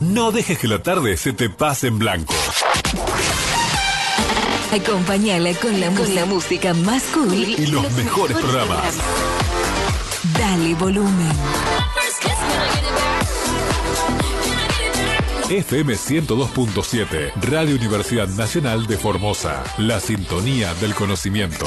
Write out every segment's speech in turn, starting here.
No dejes que la tarde se te pase en blanco. Acompáñala con la música más cool y los mejores programas. Dale volumen. FM 102.7, Radio Universidad Nacional de Formosa. La sintonía del conocimiento.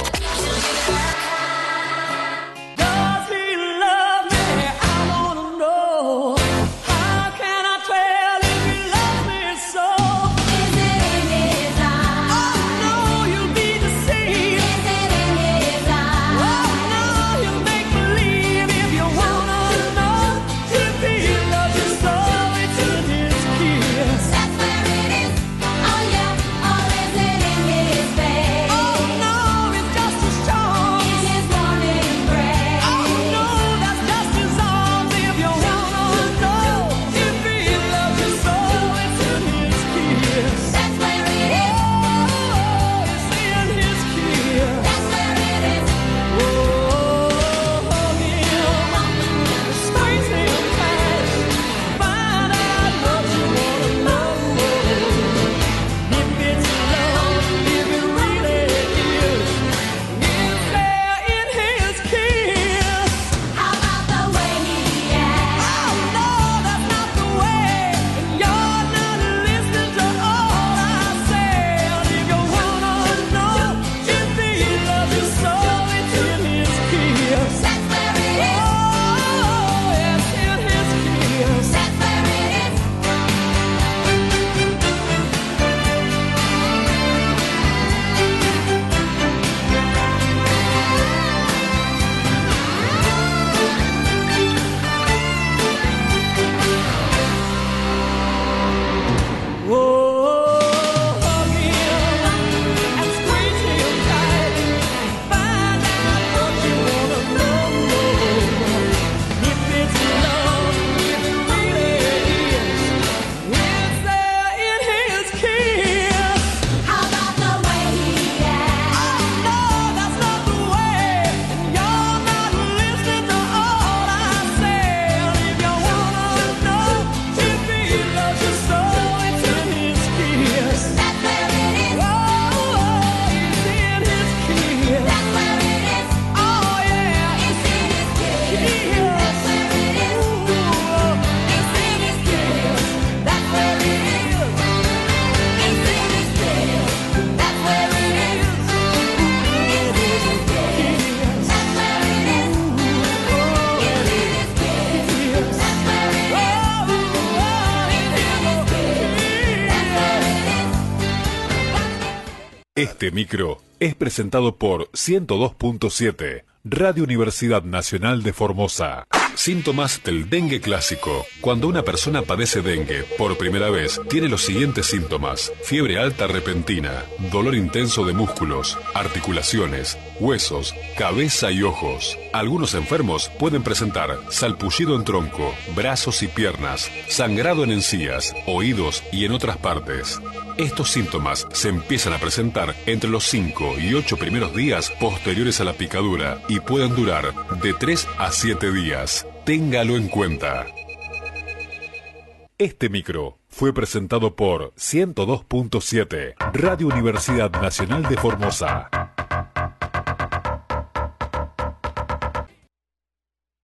Este micro es presentado por 102.7, Radio Universidad Nacional de Formosa. Síntomas del dengue clásico. Cuando una persona padece dengue por primera vez, tiene los siguientes síntomas: fiebre alta repentina, dolor intenso de músculos, articulaciones, huesos, cabeza y ojos. Algunos enfermos pueden presentar salpullido en tronco, brazos y piernas, sangrado en encías, oídos y en otras partes. Estos síntomas se empiezan a presentar entre los 5 y 8 primeros días posteriores a la picadura y pueden durar de 3 a 7 días. Téngalo en cuenta. Este micro fue presentado por 102.7, Radio Universidad Nacional de Formosa.